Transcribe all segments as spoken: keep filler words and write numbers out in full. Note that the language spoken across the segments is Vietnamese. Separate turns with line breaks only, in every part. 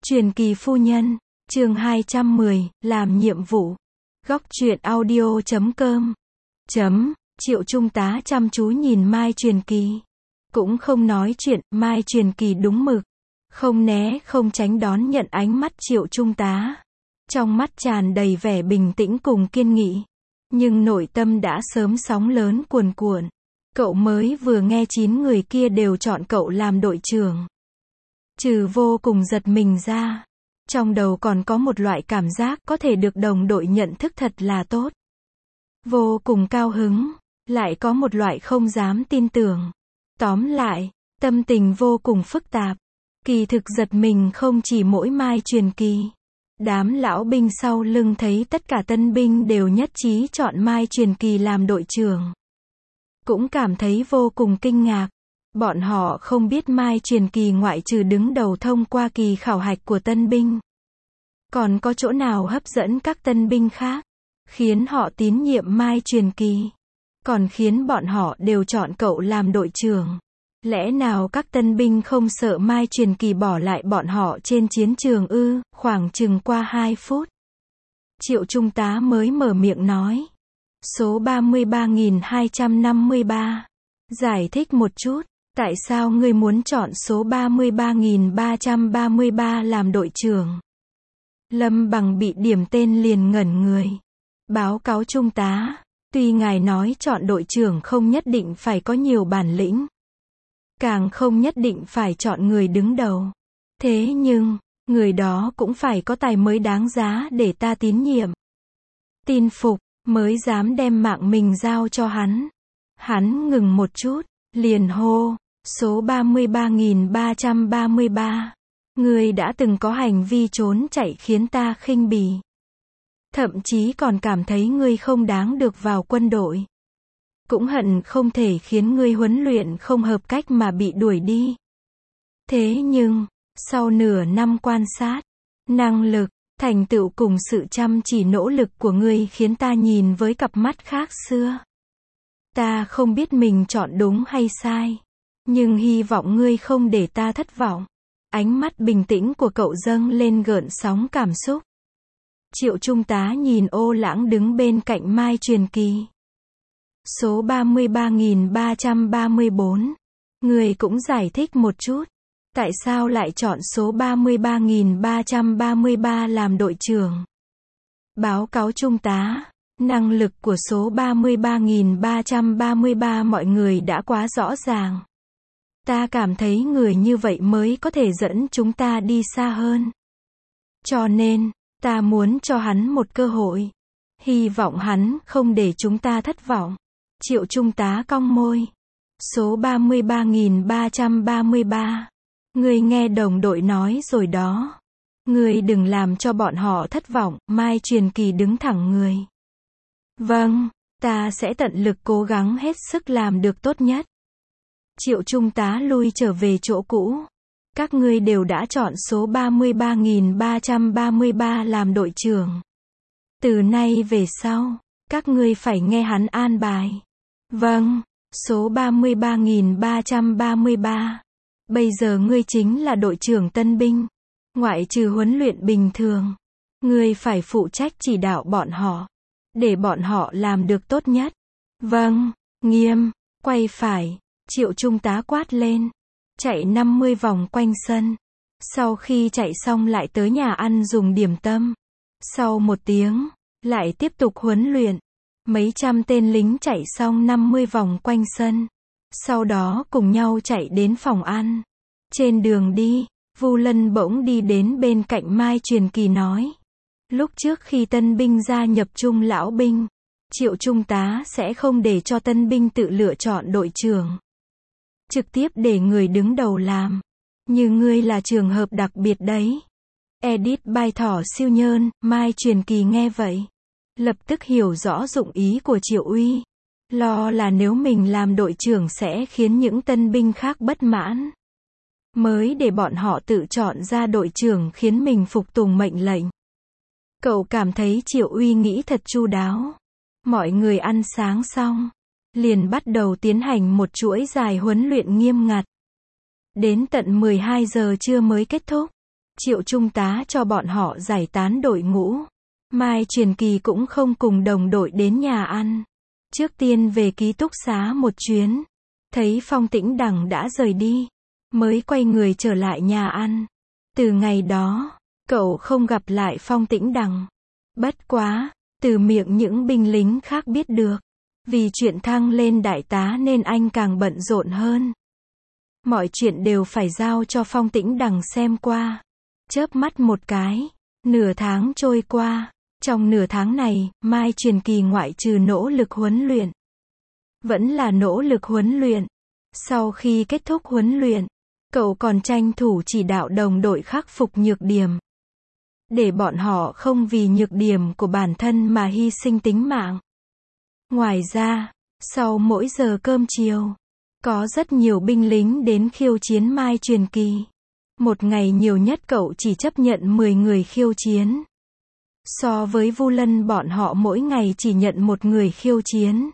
Truyền kỳ phu nhân, chương hai trăm mười, làm nhiệm vụ. Góc truyện audio chấm com. Chấm, Triệu Trung tá chăm chú nhìn Mai Truyền Kỳ. Cũng không nói chuyện, Mai Truyền Kỳ đúng mực. Không né, không tránh đón nhận ánh mắt Triệu Trung tá. Trong mắt tràn đầy vẻ bình tĩnh cùng kiên nghị. Nhưng nội tâm đã sớm sóng lớn cuồn cuộn. Cậu mới vừa nghe chín người kia đều chọn cậu làm đội trưởng. Trừ vô cùng giật mình ra. Trong đầu còn có một loại cảm giác có thể được đồng đội nhận thức thật là tốt. Vô cùng cao hứng, lại có một loại không dám tin tưởng. Tóm lại, tâm tình vô cùng phức tạp. Kỳ thực giật mình không chỉ mỗi Mai Truyền Kỳ. Đám lão binh sau lưng thấy tất cả tân binh đều nhất trí chọn Mai Truyền Kỳ làm đội trưởng. Cũng cảm thấy vô cùng kinh ngạc. Bọn họ không biết Mai Truyền Kỳ ngoại trừ đứng đầu thông qua kỳ khảo hạch của tân binh. Còn có chỗ nào hấp dẫn các tân binh khác, khiến họ tín nhiệm Mai Truyền Kỳ. Còn khiến bọn họ đều chọn cậu làm đội trưởng. Lẽ nào các tân binh không sợ Mai Truyền Kỳ bỏ lại bọn họ trên chiến trường ư? Khoảng chừng qua hai phút. Triệu Trung tá mới mở miệng nói. Số ba mươi ba nghìn hai trăm năm mươi ba. Giải thích một chút. Tại sao ngươi muốn chọn số ba mươi ba nghìn ba trăm ba mươi ba làm đội trưởng? Lâm Bằng bị điểm tên liền ngẩn người. Báo cáo Trung tá, tuy ngài nói chọn đội trưởng không nhất định phải có nhiều bản lĩnh. Càng không nhất định phải chọn người đứng đầu. Thế nhưng, người đó cũng phải có tài mới đáng giá để ta tín nhiệm. Tin phục, mới dám đem mạng mình giao cho hắn. Hắn ngừng một chút, liền hô. Số ba mươi ba nghìn ba trăm ba mươi ba. Ngươi đã từng có hành vi trốn chạy khiến ta khinh bỉ. Thậm chí còn cảm thấy ngươi không đáng được vào quân đội. Cũng hận không thể khiến ngươi huấn luyện không hợp cách mà bị đuổi đi. Thế nhưng, sau nửa năm quan sát, năng lực, thành tựu cùng sự chăm chỉ nỗ lực của ngươi khiến ta nhìn với cặp mắt khác xưa. Ta không biết mình chọn đúng hay sai. Nhưng hy vọng ngươi không để ta thất vọng. Ánh mắt bình tĩnh của cậu dâng lên gợn sóng cảm xúc. Triệu Trung tá nhìn Ô Lãng đứng bên cạnh Mai Truyền Kỳ. Số ba mươi ba nghìn ba trăm ba mươi bốn. Ngươi cũng giải thích một chút. Tại sao lại chọn số ba mươi ba nghìn ba trăm ba mươi ba làm đội trưởng? Báo cáo Trung tá, năng lực của số ba mươi ba nghìn ba trăm ba mươi ba mọi người đã quá rõ ràng. Ta cảm thấy người như vậy mới có thể dẫn chúng ta đi xa hơn. Cho nên, ta muốn cho hắn một cơ hội. Hy vọng hắn không để chúng ta thất vọng. Triệu Trung tá cong môi. Số ba mươi ba nghìn ba trăm ba mươi ba. Ngươi nghe đồng đội nói rồi đó. Ngươi đừng làm cho bọn họ thất vọng. Mai Truyền Kỳ đứng thẳng người. Vâng, ta sẽ tận lực cố gắng hết sức làm được tốt nhất. Triệu Trung tá lui trở về chỗ cũ. Các ngươi đều đã chọn số ba mươi ba nghìn ba trăm ba mươi ba làm đội trưởng. Từ nay về sau, các ngươi phải nghe hắn an bài. Vâng, số ba mươi ba nghìn ba trăm ba mươi ba. Bây giờ ngươi chính là đội trưởng tân binh. Ngoại trừ huấn luyện bình thường, ngươi phải phụ trách chỉ đạo bọn họ. Để bọn họ làm được tốt nhất. Vâng, nghiêm, quay phải. Triệu Trung tá quát lên. Chạy năm mươi vòng quanh sân. Sau khi chạy xong lại tới nhà ăn dùng điểm tâm. Sau một tiếng, lại tiếp tục huấn luyện. Mấy trăm tên lính chạy xong năm mươi vòng quanh sân. Sau đó cùng nhau chạy đến phòng ăn. Trên đường đi, Vu Lân bỗng đi đến bên cạnh Mai Truyền Kỳ nói. Lúc trước khi tân binh gia nhập trung lão binh, Triệu Trung tá sẽ không để cho tân binh tự lựa chọn đội trưởng. Trực tiếp để người đứng đầu làm. Như ngươi là trường hợp đặc biệt đấy. Edit bài thỏ siêu nhơn. Mai Truyền Kỳ nghe vậy, lập tức hiểu rõ dụng ý của Triệu Uy. Lo là nếu mình làm đội trưởng sẽ khiến những tân binh khác bất mãn. Mới để bọn họ tự chọn ra đội trưởng khiến mình phục tùng mệnh lệnh. Cậu cảm thấy Triệu Uy nghĩ thật chu đáo. Mọi người ăn sáng xong, liền bắt đầu tiến hành một chuỗi dài huấn luyện nghiêm ngặt. Đến tận mười hai giờ trưa mới kết thúc. Triệu Trung tá cho bọn họ giải tán đội ngũ. Mai Truyền Kỳ cũng không cùng đồng đội đến nhà ăn. Trước tiên về ký túc xá một chuyến. Thấy Phong Tĩnh Đằng đã rời đi. Mới quay người trở lại nhà ăn. Từ ngày đó, cậu không gặp lại Phong Tĩnh Đằng. Bất quá, từ miệng những binh lính khác biết được. Vì chuyện thăng lên đại tá nên anh càng bận rộn hơn. Mọi chuyện đều phải giao cho Phong Tĩnh Đằng xem qua. Chớp mắt một cái, nửa tháng trôi qua. Trong nửa tháng này, Mai Truyền Kỳ ngoại trừ nỗ lực huấn luyện. Vẫn là nỗ lực huấn luyện. Sau khi kết thúc huấn luyện, cậu còn tranh thủ chỉ đạo đồng đội khắc phục nhược điểm. Để bọn họ không vì nhược điểm của bản thân mà hy sinh tính mạng. Ngoài ra, sau mỗi giờ cơm chiều, có rất nhiều binh lính đến khiêu chiến Mai Truyền Kỳ. Một ngày nhiều nhất cậu chỉ chấp nhận mười người khiêu chiến. So với Vu Lân bọn họ mỗi ngày chỉ nhận một người khiêu chiến.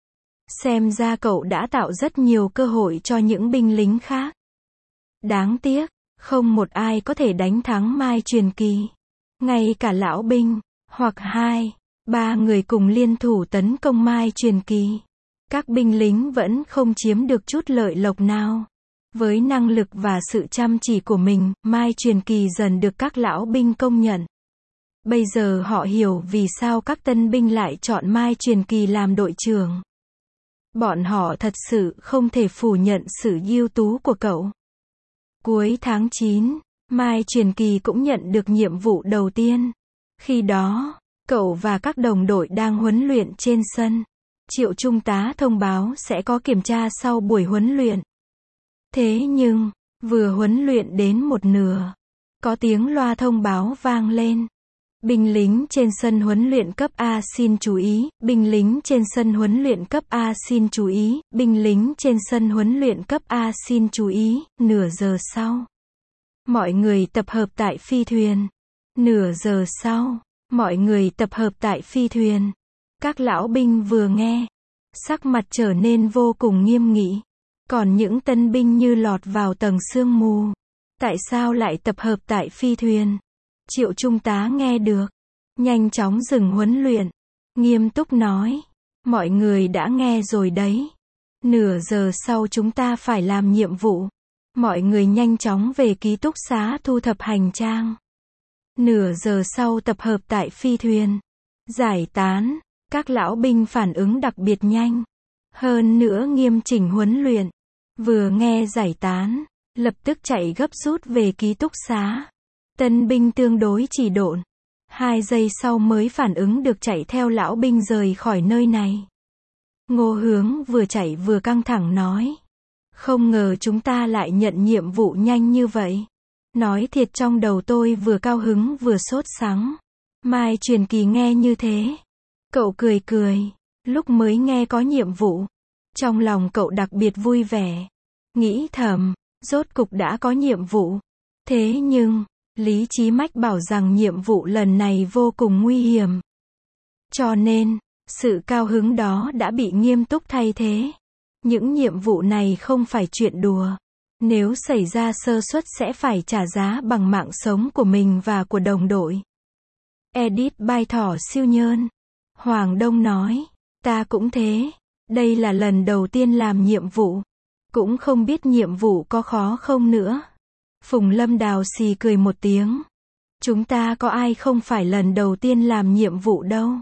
Xem ra cậu đã tạo rất nhiều cơ hội cho những binh lính khác. Đáng tiếc, không một ai có thể đánh thắng Mai Truyền Kỳ. Ngay cả lão binh, hoặc hai, ba người cùng liên thủ tấn công Mai Truyền Kỳ. Các binh lính vẫn không chiếm được chút lợi lộc nào. Với năng lực và sự chăm chỉ của mình, Mai Truyền Kỳ dần được các lão binh công nhận. Bây giờ họ hiểu vì sao các tân binh lại chọn Mai Truyền Kỳ làm đội trưởng. Bọn họ thật sự không thể phủ nhận sự ưu tú của cậu. Cuối tháng chín, Mai Truyền Kỳ cũng nhận được nhiệm vụ đầu tiên. Khi đó, cậu và các đồng đội đang huấn luyện trên sân. Triệu Trung tá thông báo sẽ có kiểm tra sau buổi huấn luyện. Thế nhưng, vừa huấn luyện đến một nửa, có tiếng loa thông báo vang lên. Binh lính trên sân huấn luyện cấp A xin chú ý, binh lính trên sân huấn luyện cấp A xin chú ý, binh lính trên sân huấn luyện cấp A xin chú ý, nửa giờ sau. Mọi người tập hợp tại phi thuyền. Nửa giờ sau, mọi người tập hợp tại phi thuyền. Các lão binh vừa nghe, sắc mặt trở nên vô cùng nghiêm nghị. Còn những tân binh như lọt vào tầng sương mù. Tại sao lại tập hợp tại phi thuyền? Triệu Trung tá nghe được, nhanh chóng dừng huấn luyện, nghiêm túc nói, mọi người đã nghe rồi đấy. Nửa giờ sau chúng ta phải làm nhiệm vụ. Mọi người nhanh chóng về ký túc xá thu thập hành trang. Nửa giờ sau tập hợp tại phi thuyền. Giải tán, các lão binh phản ứng đặc biệt nhanh. Hơn nữa nghiêm chỉnh huấn luyện. Vừa nghe giải tán, lập tức chạy gấp rút về ký túc xá. Tân binh tương đối chỉ độn. Hai giây sau mới phản ứng được chạy theo lão binh rời khỏi nơi này. Ngô Hướng vừa chạy vừa căng thẳng nói. Không ngờ chúng ta lại nhận nhiệm vụ nhanh như vậy. Nói thiệt trong đầu tôi vừa cao hứng vừa sốt sắng. Mai Truyền Kỳ nghe như thế. Cậu cười cười. Lúc mới nghe có nhiệm vụ. Trong lòng cậu đặc biệt vui vẻ. Nghĩ thầm, rốt cục đã có nhiệm vụ. Thế nhưng, lý trí mách bảo rằng nhiệm vụ lần này vô cùng nguy hiểm. Cho nên, sự cao hứng đó đã bị nghiêm túc thay thế. Những nhiệm vụ này không phải chuyện đùa. Nếu xảy ra sơ suất sẽ phải trả giá bằng mạng sống của mình và của đồng đội. Edit by Thỏ Siêu Nhơn. Hoàng Đông nói, ta cũng thế. Đây là lần đầu tiên làm nhiệm vụ. Cũng không biết nhiệm vụ có khó không nữa. Phùng Lâm Đào xì cười một tiếng. Chúng ta có ai không phải lần đầu tiên làm nhiệm vụ đâu.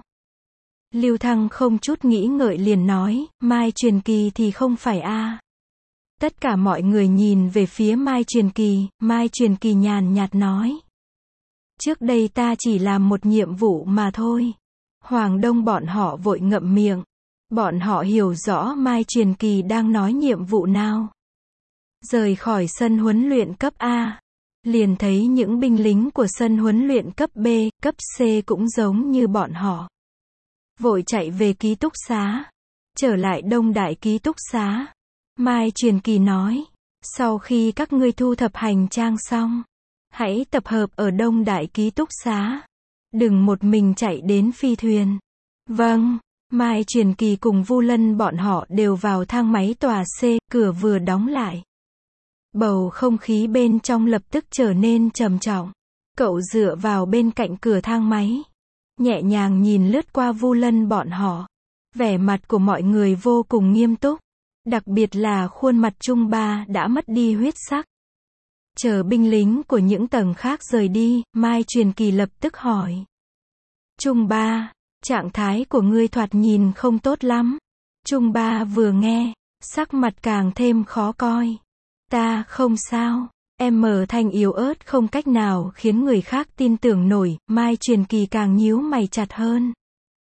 Lưu Thăng không chút nghĩ ngợi liền nói, Mai Truyền Kỳ thì không phải a. Tất cả mọi người nhìn về phía Mai Truyền Kỳ, Mai Truyền Kỳ nhàn nhạt nói. Trước đây ta chỉ làm một nhiệm vụ mà thôi. Hoàng Đông bọn họ vội ngậm miệng. Bọn họ hiểu rõ Mai Truyền Kỳ đang nói nhiệm vụ nào. Rời khỏi sân huấn luyện cấp A, liền thấy những binh lính của sân huấn luyện cấp B, cấp C cũng giống như bọn họ. Vội chạy về ký túc xá. Trở lại Đông Đại ký túc xá. Mai Truyền Kỳ nói, sau khi các ngươi thu thập hành trang xong, hãy tập hợp ở Đông Đại ký túc xá. Đừng một mình chạy đến phi thuyền. Vâng. Mai Truyền Kỳ cùng Vu Lân bọn họ đều vào thang máy tòa C, cửa vừa đóng lại. Bầu không khí bên trong lập tức trở nên trầm trọng. Cậu dựa vào bên cạnh cửa thang máy, nhẹ nhàng nhìn lướt qua Vu Lân bọn họ. Vẻ mặt của mọi người vô cùng nghiêm túc, đặc biệt là khuôn mặt Trung Ba đã mất đi huyết sắc. Chờ binh lính của những tầng khác rời đi, Mai Truyền Kỳ lập tức hỏi. Trung Ba, trạng thái của ngươi thoạt nhìn không tốt lắm. Trung Ba vừa nghe, sắc mặt càng thêm khó coi. Ta không sao. Em mở thanh yếu ớt không cách nào khiến người khác tin tưởng nổi, Mai Truyền Kỳ càng nhíu mày chặt hơn.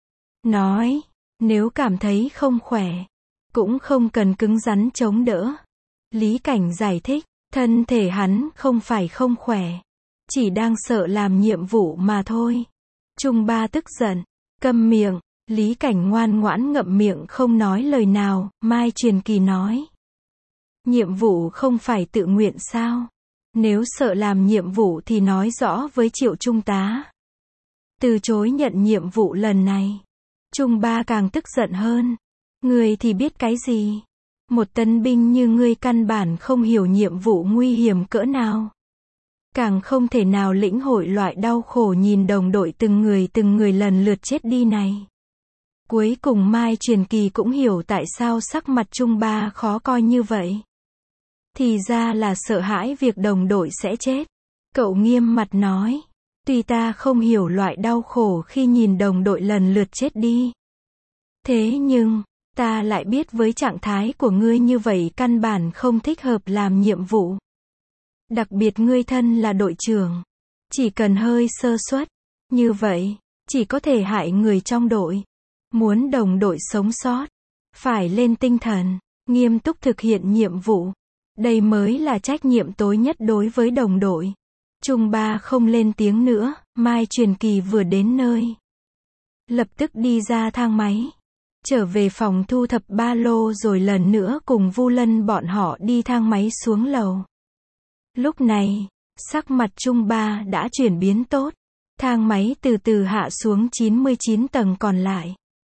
Nói, nếu cảm thấy không khỏe, cũng không cần cứng rắn chống đỡ. Lý Cảnh giải thích, thân thể hắn không phải không khỏe, chỉ đang sợ làm nhiệm vụ mà thôi. Trung Ba tức giận, câm miệng, Lý Cảnh ngoan ngoãn ngậm miệng không nói lời nào, Mai Truyền Kỳ nói. Nhiệm vụ không phải tự nguyện sao? Nếu sợ làm nhiệm vụ thì nói rõ với Triệu Trung tá. Từ chối nhận nhiệm vụ lần này. Trung Ba càng tức giận hơn. Ngươi thì biết cái gì? Một tân binh như ngươi căn bản không hiểu nhiệm vụ nguy hiểm cỡ nào. Càng không thể nào lĩnh hội loại đau khổ nhìn đồng đội từng người từng người lần lượt chết đi này. Cuối cùng Mai Truyền Kỳ cũng hiểu tại sao sắc mặt Trung Ba khó coi như vậy. Thì ra là sợ hãi việc đồng đội sẽ chết. Cậu nghiêm mặt nói. Tuy ta không hiểu loại đau khổ khi nhìn đồng đội lần lượt chết đi. Thế nhưng, ta lại biết với trạng thái của ngươi như vậy căn bản không thích hợp làm nhiệm vụ. Đặc biệt ngươi thân là đội trưởng. Chỉ cần hơi sơ suất, như vậy, chỉ có thể hại người trong đội. Muốn đồng đội sống sót, phải lên tinh thần, nghiêm túc thực hiện nhiệm vụ. Đây mới là trách nhiệm tối nhất đối với đồng đội. Trung Ba không lên tiếng nữa, Mai Truyền Kỳ vừa đến nơi. Lập tức đi ra thang máy. Trở về phòng thu thập ba lô rồi lần nữa cùng Vu Lân bọn họ đi thang máy xuống lầu. Lúc này, sắc mặt Trung Ba đã chuyển biến tốt. Thang máy từ từ hạ xuống chín mươi chín tầng còn lại.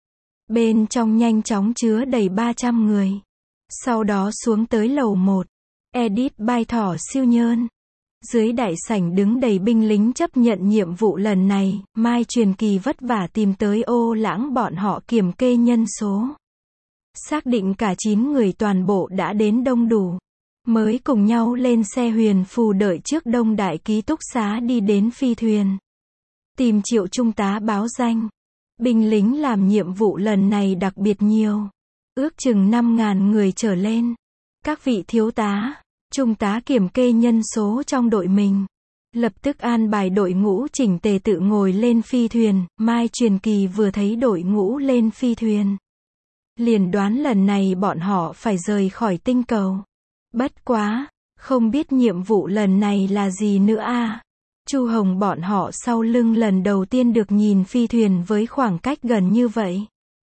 Bên trong nhanh chóng chứa đầy ba trăm người. Sau đó xuống tới lầu một. Edit bay thỏ siêu nhơn. Dưới đại sảnh đứng đầy binh lính chấp nhận nhiệm vụ lần này, Mai Truyền Kỳ vất vả tìm tới Ô Lãng bọn họ kiểm kê nhân số. Xác định cả chín người toàn bộ đã đến đông đủ. Mới cùng nhau lên xe huyền phù đợi trước đông đại ký túc xá đi đến phi thuyền. Tìm Triệu Trung tá báo danh. Binh lính làm nhiệm vụ lần này đặc biệt nhiều. Ước chừng năm ngàn người trở lên. Các vị thiếu tá, trung tá kiểm kê nhân số trong đội mình. Lập tức an bài đội ngũ chỉnh tề tự ngồi lên phi thuyền. Mai Truyền Kỳ vừa thấy đội ngũ lên phi thuyền, liền đoán lần này bọn họ phải rời khỏi tinh cầu. Bất quá, không biết nhiệm vụ lần này là gì nữa à? Chu Hồng bọn họ sau lưng lần đầu tiên được nhìn phi thuyền với khoảng cách gần như vậy.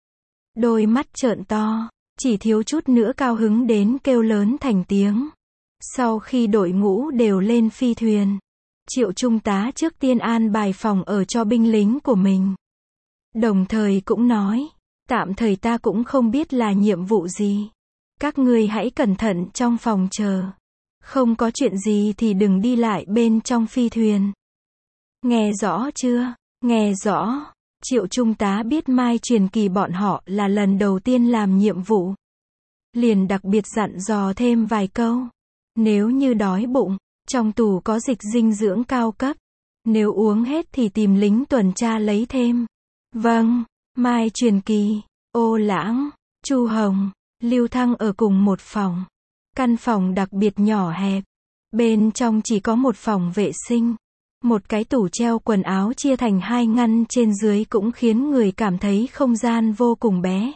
Đôi mắt trợn to, chỉ thiếu chút nữa cao hứng đến kêu lớn thành tiếng. Sau khi đội ngũ đều lên phi thuyền, Triệu Trung tá trước tiên an bài phòng ở cho binh lính của mình. Đồng thời cũng nói, tạm thời ta cũng không biết là nhiệm vụ gì. Các ngươi hãy cẩn thận trong phòng chờ. Không có chuyện gì thì đừng đi lại bên trong phi thuyền. Nghe rõ chưa? Nghe rõ. Triệu Trung tá biết Mai Truyền Kỳ bọn họ là lần đầu tiên làm nhiệm vụ. Liền đặc biệt dặn dò thêm vài câu. Nếu như đói bụng, trong tủ có dịch dinh dưỡng cao cấp. Nếu uống hết thì tìm lính tuần tra lấy thêm. Vâng, Mai Truyền Kỳ, Ô Lãng, Chu Hồng, Lưu Thăng ở cùng một phòng. Căn phòng đặc biệt nhỏ hẹp. Bên trong chỉ có một phòng vệ sinh. Một cái tủ treo quần áo chia thành hai ngăn trên dưới cũng khiến người cảm thấy không gian vô cùng bé.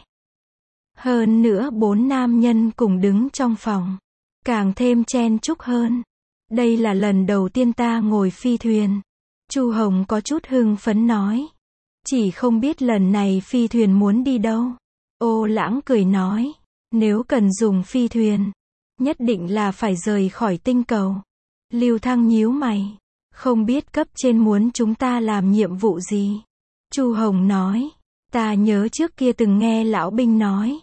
Hơn nữa bốn nam nhân cùng đứng trong phòng. Càng thêm chen chúc hơn. Đây là lần đầu tiên ta ngồi phi thuyền. Chu Hồng có chút hưng phấn nói. Chỉ không biết lần này phi thuyền muốn đi đâu. Ô Lãng cười nói. Nếu cần dùng phi thuyền, nhất định là phải rời khỏi tinh cầu. Lưu Thăng nhíu mày. Không biết cấp trên muốn chúng ta làm nhiệm vụ gì. Chu Hồng nói. Ta nhớ trước kia từng nghe lão binh nói.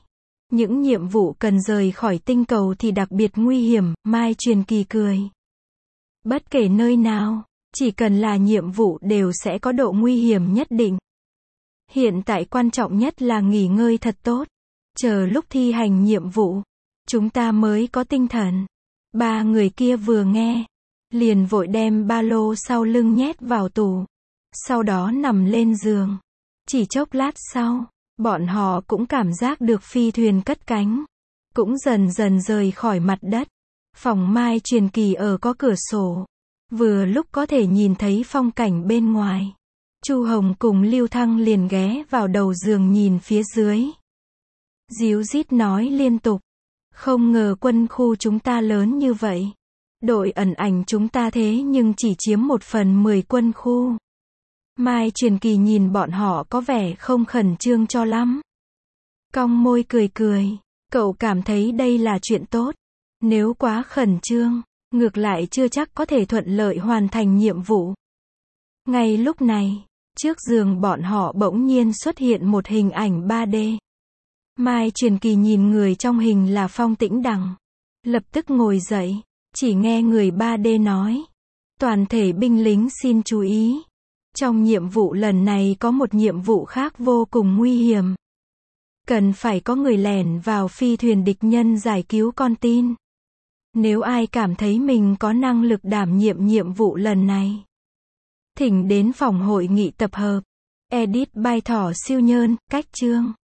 Những nhiệm vụ cần rời khỏi tinh cầu thì đặc biệt nguy hiểm, Mai Truyền Kỳ cười. Bất kể nơi nào, chỉ cần là nhiệm vụ đều sẽ có độ nguy hiểm nhất định. Hiện tại quan trọng nhất là nghỉ ngơi thật tốt. Chờ lúc thi hành nhiệm vụ, chúng ta mới có tinh thần. Ba người kia vừa nghe, liền vội đem ba lô sau lưng nhét vào tủ. Sau đó nằm lên giường. Chỉ chốc lát sau, bọn họ cũng cảm giác được phi thuyền cất cánh. Cũng dần dần rời khỏi mặt đất. Phòng Mai Truyền Kỳ ở có cửa sổ. Vừa lúc có thể nhìn thấy phong cảnh bên ngoài. Chu Hồng cùng Lưu Thăng liền ghé vào đầu giường nhìn phía dưới. Díu dít nói liên tục. Không ngờ quân khu chúng ta lớn như vậy. Đội ẩn ảnh chúng ta thế nhưng chỉ chiếm một phần mười quân khu. Mai Truyền Kỳ nhìn bọn họ có vẻ không khẩn trương cho lắm. Cong môi cười cười. Cậu cảm thấy đây là chuyện tốt. Nếu quá khẩn trương, ngược lại chưa chắc có thể thuận lợi hoàn thành nhiệm vụ. Ngay lúc này, trước giường bọn họ bỗng nhiên xuất hiện một hình ảnh ba D. Mai Truyền Kỳ nhìn người trong hình là Phong Tĩnh Đằng. Lập tức ngồi dậy, chỉ nghe người ba D nói. Toàn thể binh lính xin chú ý. Trong nhiệm vụ lần này có một nhiệm vụ khác vô cùng nguy hiểm. Cần phải có người lẻn vào phi thuyền địch nhân giải cứu con tin. Nếu ai cảm thấy mình có năng lực đảm nhiệm nhiệm vụ lần này, thỉnh đến phòng hội nghị tập hợp. Edit by Thỏ Siêu Nhơn, cách chương.